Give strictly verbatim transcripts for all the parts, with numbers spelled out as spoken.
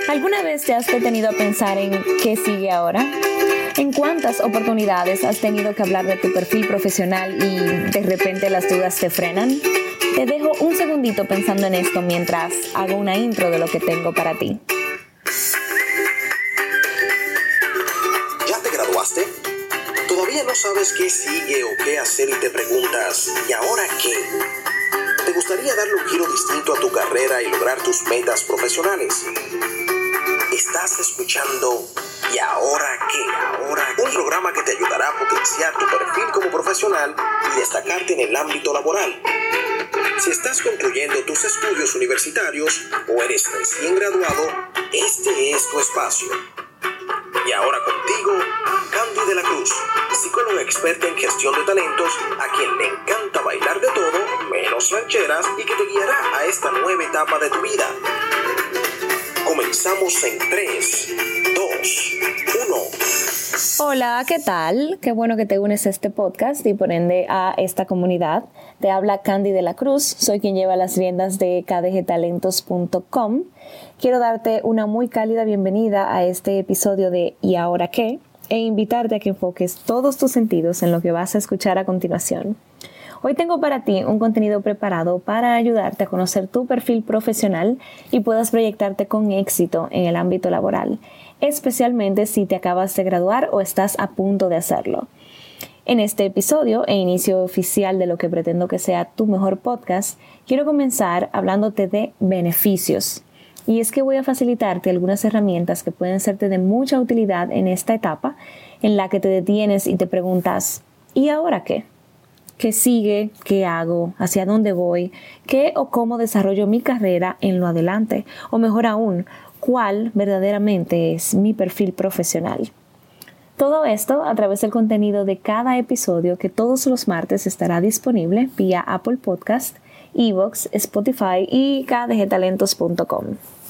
¿Alguna vez te has detenido a pensar en qué sigue ahora? ¿En cuántas oportunidades has tenido que hablar de tu perfil profesional y de repente las dudas te frenan? Te dejo un segundito pensando en esto mientras hago una intro de lo que tengo para ti. ¿Ya te graduaste? ¿Todavía no sabes qué sigue o qué hacer y te preguntas, ¿y ahora qué? ¿Te gustaría darle un giro distinto a tu carrera y lograr tus metas profesionales? Estás escuchando ¿Y ahora qué? ¿Ahora qué? Un programa que te ayudará a potenciar tu perfil como profesional y destacarte en el ámbito laboral. Si estás concluyendo tus estudios universitarios o eres recién graduado, este es tu espacio. Y ahora contigo, Candy de la Cruz, psicóloga experta en gestión de talentos, a quien le encanta bailar de todo, menos rancheras, y que te guiará a esta nueva etapa de tu vida. Comenzamos en tres, dos, uno. Hola, ¿qué tal? Qué bueno que te unes a este podcast y por ende a esta comunidad. Te habla Candy de la Cruz, soy quien lleva las riendas de k d g talentos punto com. Quiero darte una muy cálida bienvenida a este episodio de ¿Y ahora qué? E invitarte a que enfoques todos tus sentidos en lo que vas a escuchar a continuación. Hoy tengo para ti un contenido preparado para ayudarte a conocer tu perfil profesional y puedas proyectarte con éxito en el ámbito laboral, especialmente si te acabas de graduar o estás a punto de hacerlo. En este episodio e inicio oficial de lo que pretendo que sea tu mejor podcast, quiero comenzar hablándote de beneficios. Y es que voy a facilitarte algunas herramientas que pueden serte de mucha utilidad en esta etapa en la que te detienes y te preguntas, ¿y ahora qué? ¿Qué sigue? ¿Qué hago? ¿Hacia dónde voy? ¿Qué o cómo desarrollo mi carrera en lo adelante? O mejor aún, ¿cuál verdaderamente es mi perfil profesional? Todo esto a través del contenido de cada episodio que todos los martes estará disponible vía Apple Podcast, iVoox, Spotify y k d g talentos punto com.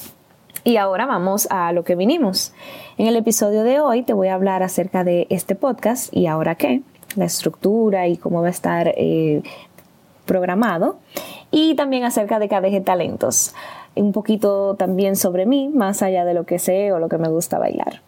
Y ahora vamos a lo que vinimos. En el episodio de hoy te voy a hablar acerca de este podcast ¿Y ahora qué? La estructura y cómo va a estar eh, programado, y también acerca de K D G Talentos, un poquito también sobre mí, más allá de lo que sé o lo que me gusta bailar.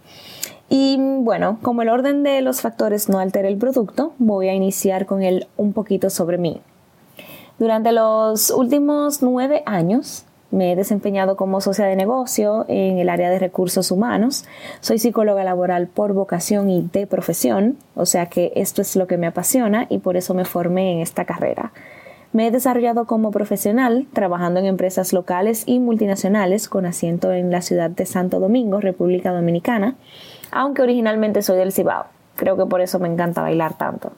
Y bueno, como el orden de los factores no altera el producto, voy a iniciar con el un poquito sobre mí. Durante los últimos nueve años me he desempeñado como socia de negocio en el área de recursos humanos. Soy psicóloga laboral por vocación y de profesión, o sea que esto es lo que me apasiona y por eso me formé en esta carrera. Me he desarrollado como profesional trabajando en empresas locales y multinacionales con asiento en la ciudad de Santo Domingo, República Dominicana, aunque originalmente soy del Cibao. Creo que por eso me encanta bailar tanto.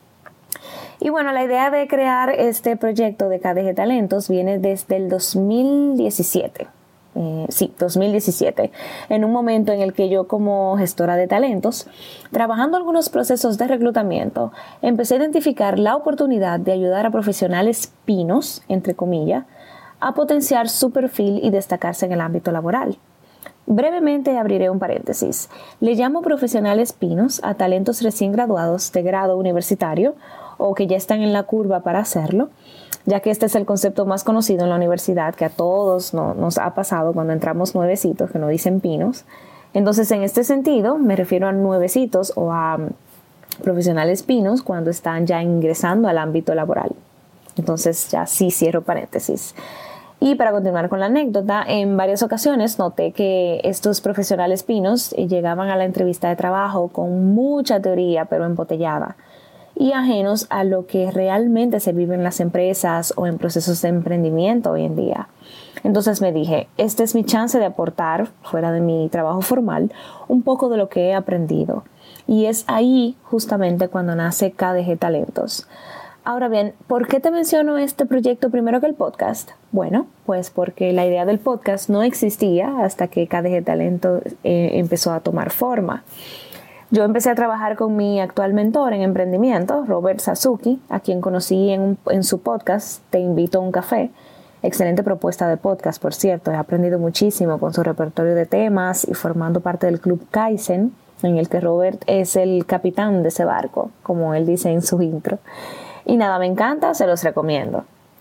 Y bueno, la idea de crear este proyecto de K D G Talentos viene desde el dos mil diecisiete. Eh, sí, dos mil diecisiete, en un momento en el que yo como gestora de talentos, trabajando algunos procesos de reclutamiento, empecé a identificar la oportunidad de ayudar a profesionales pinos, entre comillas, a potenciar su perfil y destacarse en el ámbito laboral. Brevemente abriré un paréntesis. Le llamo profesionales pinos a talentos recién graduados de grado universitario o que ya están en la curva para hacerlo, ya que este es el concepto más conocido en la universidad, que a todos no, nos ha pasado cuando entramos nuevecitos, que no dicen pinos. Entonces, en este sentido, me refiero a nuevecitos o a profesionales pinos cuando están ya ingresando al ámbito laboral. Entonces, ya sí cierro paréntesis. Y para continuar con la anécdota, en varias ocasiones noté que estos profesionales pinos llegaban a la entrevista de trabajo con mucha teoría, pero embotellada, y ajenos a lo que realmente se vive en las empresas o en procesos de emprendimiento hoy en día. Entonces me dije, esta es mi chance de aportar, fuera de mi trabajo formal, un poco de lo que he aprendido. Y es ahí justamente cuando nace K D G Talentos. Ahora bien, ¿por qué te menciono este proyecto primero que el podcast? Bueno, pues porque la idea del podcast no existía hasta que K D G Talentos eh, empezó a tomar forma. Yo empecé a trabajar con mi actual mentor en emprendimiento, Robert Sasuki, a quien conocí en, un, en su podcast Te Invito a un Café. Excelente propuesta de podcast, por cierto. He aprendido muchísimo con su repertorio de temas y formando parte del Club Kaizen, en el que Robert es el capitán de ese barco, como él dice en su intro. Y nada, me encanta, se los recomiendo.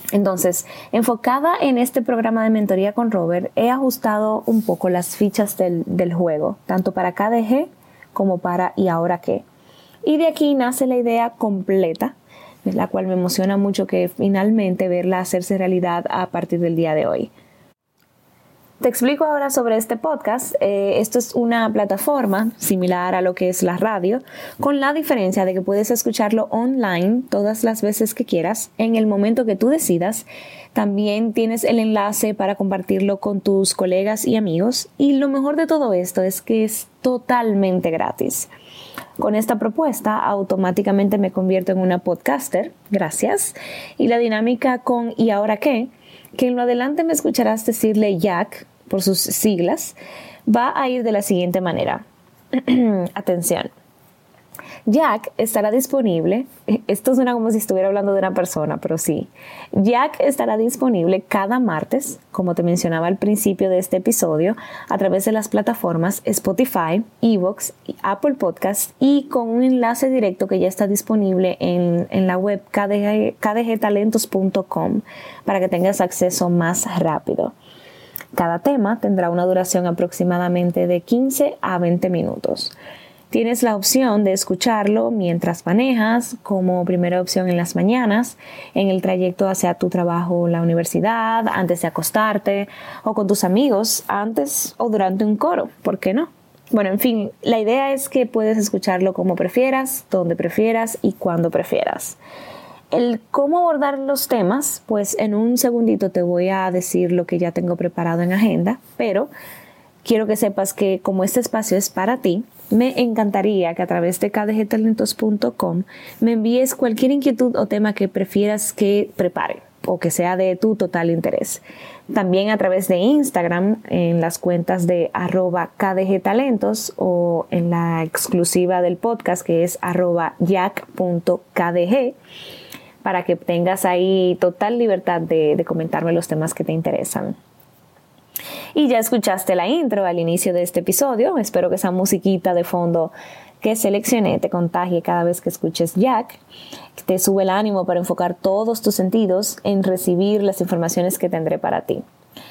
Entonces, enfocada en este programa de mentoría con Robert, he ajustado un poco las fichas del, del juego, tanto para K D G como para ¿y ahora qué? Y de aquí nace la idea completa, la cual me emociona mucho que finalmente verla hacerse realidad a partir del día de hoy. Te explico ahora sobre este podcast. Eh, esto es una plataforma similar a lo que es la radio, con la diferencia de que puedes escucharlo online todas las veces que quieras, en el momento que tú decidas. También tienes el enlace para compartirlo con tus colegas y amigos. Y lo mejor de todo esto es que es totalmente gratis. Con esta propuesta automáticamente me convierto en una podcaster, gracias. Y la dinámica con ¿y ahora qué? Que en lo adelante me escucharás decirle Jack, por sus siglas, va a ir de la siguiente manera. Atención. Jack estará disponible, esto suena como si estuviera hablando de una persona, pero sí. Jack estará disponible cada martes, como te mencionaba al principio de este episodio, a través de las plataformas Spotify, iVoox, Apple Podcasts y con un enlace directo que ya está disponible en, en la web k d g talentos punto com para que tengas acceso más rápido. Cada tema tendrá una duración aproximadamente de quince a veinte minutos. Tienes la opción de escucharlo mientras manejas, como primera opción en las mañanas, en el trayecto hacia tu trabajo o la universidad, antes de acostarte, o con tus amigos, antes o durante un coro, ¿por qué no? Bueno, en fin, la idea es que puedes escucharlo como prefieras, donde prefieras y cuando prefieras. El cómo abordar los temas, pues en un segundito te voy a decir lo que ya tengo preparado en agenda, pero quiero que sepas que como este espacio es para ti, me encantaría que a través de k d g talentos punto com me envíes cualquier inquietud o tema que prefieras que prepare o que sea de tu total interés. También a través de Instagram, en las cuentas de arroba kdgtalentos o en la exclusiva del podcast que es arroba jack punto k d g, para que tengas ahí total libertad de, de comentarme los temas que te interesan. Y ya escuchaste la intro al inicio de este episodio. Espero que esa musiquita de fondo que seleccioné te contagie cada vez que escuches Jack, que te sube el ánimo para enfocar todos tus sentidos en recibir las informaciones que tendré para ti.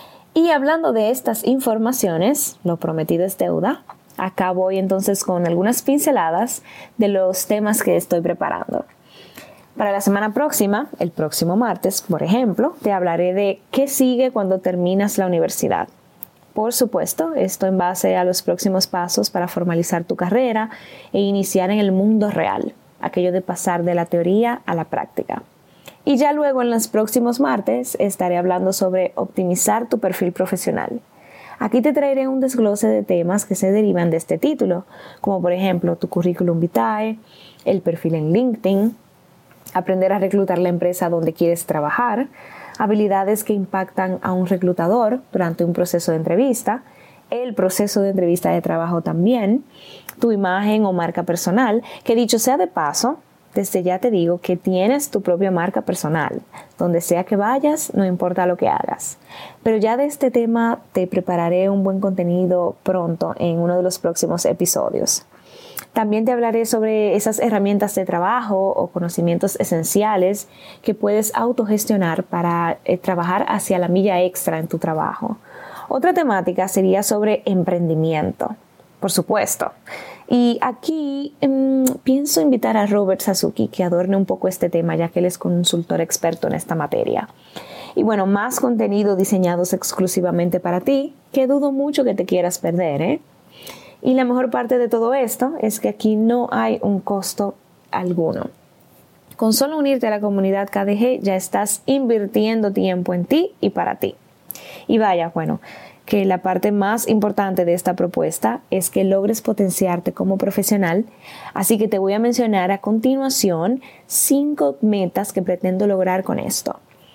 Y hablando de estas informaciones, lo prometido es deuda. Acá voy entonces con algunas pinceladas de los temas que estoy preparando. Para la semana próxima, el próximo martes, por ejemplo, te hablaré de qué sigue cuando terminas la universidad. Por supuesto, esto en base a los próximos pasos para formalizar tu carrera e iniciar en el mundo real, aquello de pasar de la teoría a la práctica. Y ya luego en los próximos martes estaré hablando sobre optimizar tu perfil profesional. Aquí te traeré un desglose de temas que se derivan de este título, como por ejemplo tu currículum vitae, el perfil en LinkedIn, aprender a reclutar la empresa donde quieres trabajar, habilidades que impactan a un reclutador durante un proceso de entrevista, el proceso de entrevista de trabajo también, tu imagen o marca personal, que dicho sea de paso, desde ya te digo que tienes tu propia marca personal. Donde sea que vayas, no importa lo que hagas. Pero ya de este tema te prepararé un buen contenido pronto en uno de los próximos episodios. También te hablaré sobre esas herramientas de trabajo o conocimientos esenciales que puedes autogestionar para eh, trabajar hacia la milla extra en tu trabajo. Otra temática sería sobre emprendimiento, por supuesto. Y aquí eh, pienso invitar a Robert Sasuki que adorne un poco este tema, ya que él es consultor experto en esta materia. Y bueno, más contenido diseñados exclusivamente para ti, que dudo mucho que te quieras perder, ¿eh? Y la mejor parte de todo esto es que aquí no hay un costo alguno. Con solo unirte a la comunidad K D G ya estás invirtiendo tiempo en ti y para ti. Y vaya, bueno, que la parte más importante de esta propuesta es que logres potenciarte como profesional, así que te voy a mencionar a continuación cinco metas que pretendo lograr con esto.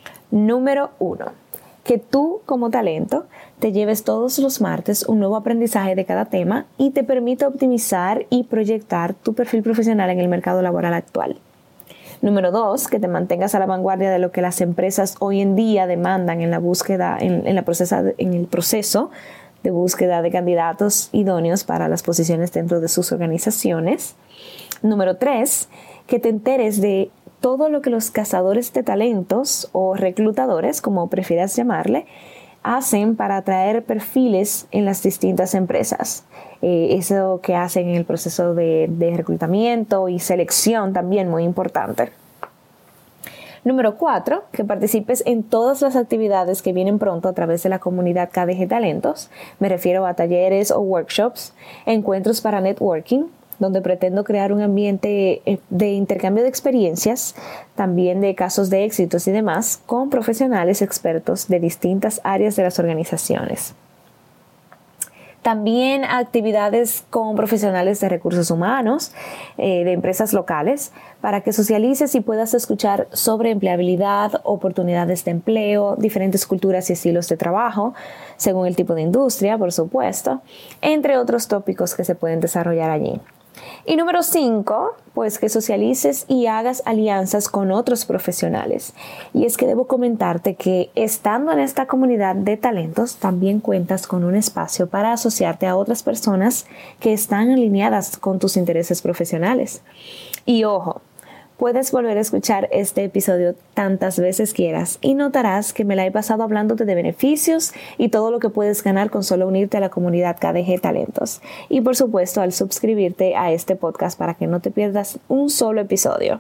Número uno. Que tú, como talento, te lleves todos los martes un nuevo aprendizaje de cada tema y te permita optimizar y proyectar tu perfil profesional en el mercado laboral actual. Número dos, que te mantengas a la vanguardia de lo que las empresas hoy en día demandan en la búsqueda, en, en, la procesa, en el proceso de búsqueda de candidatos idóneos para las posiciones dentro de sus organizaciones. Número tres, que te enteres de todo lo que los cazadores de talentos o reclutadores, como prefieras llamarle, hacen para atraer perfiles en las distintas empresas. Eh, eso que hacen en el proceso de, de reclutamiento y selección también muy importante. Número cuatro, que participes en todas las actividades que vienen pronto a través de la comunidad K D G Talentos. Me refiero a talleres o workshops, encuentros para networking, donde pretendo crear un ambiente de intercambio de experiencias, también de casos de éxitos y demás, con profesionales expertos de distintas áreas de las organizaciones. También actividades con profesionales de recursos humanos, eh, de empresas locales, para que socialices y puedas escuchar sobre empleabilidad, oportunidades de empleo, diferentes culturas y estilos de trabajo, según el tipo de industria, por supuesto, entre otros tópicos que se pueden desarrollar allí. Y número cinco, pues que socialices y hagas alianzas con otros profesionales. Y es que debo comentarte que estando en esta comunidad de talentos, también cuentas con un espacio para asociarte a otras personas que están alineadas con tus intereses profesionales. Y ojo, puedes volver a escuchar este episodio tantas veces quieras y notarás que me la he pasado hablándote de beneficios y todo lo que puedes ganar con solo unirte a la comunidad K D G Talentos. Y por supuesto al suscribirte a este podcast para que no te pierdas un solo episodio.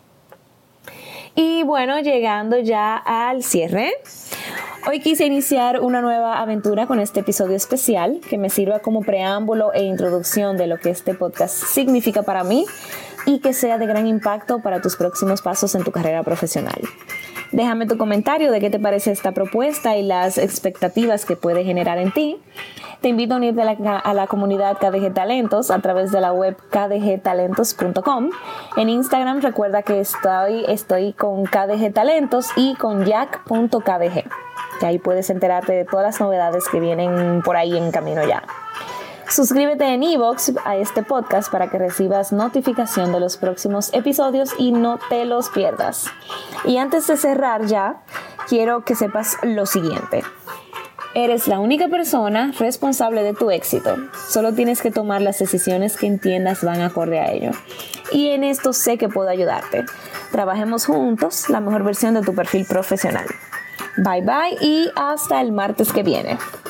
Y bueno, llegando ya al cierre, hoy quise iniciar una nueva aventura con este episodio especial que me sirva como preámbulo e introducción de lo que este podcast significa para mí y que sea de gran impacto para tus próximos pasos en tu carrera profesional. Déjame tu comentario de qué te parece esta propuesta y las expectativas que puede generar en ti. Te invito a unirte a la, a la comunidad K D G Talentos a través de la web k d g talentos punto com. En Instagram recuerda que estoy, estoy con K D G Talentos y con jack punto k d g, que ahí puedes enterarte de todas las novedades que vienen por ahí en camino ya. Suscríbete en iVoox a este podcast para que recibas notificación de los próximos episodios y no te los pierdas. Y antes de cerrar ya, quiero que sepas lo siguiente. Eres la única persona responsable de tu éxito. Solo tienes que tomar las decisiones que entiendas van acorde a ello. Y en esto sé que puedo ayudarte. Trabajemos juntos la mejor versión de tu perfil profesional. Bye bye y hasta el martes que viene.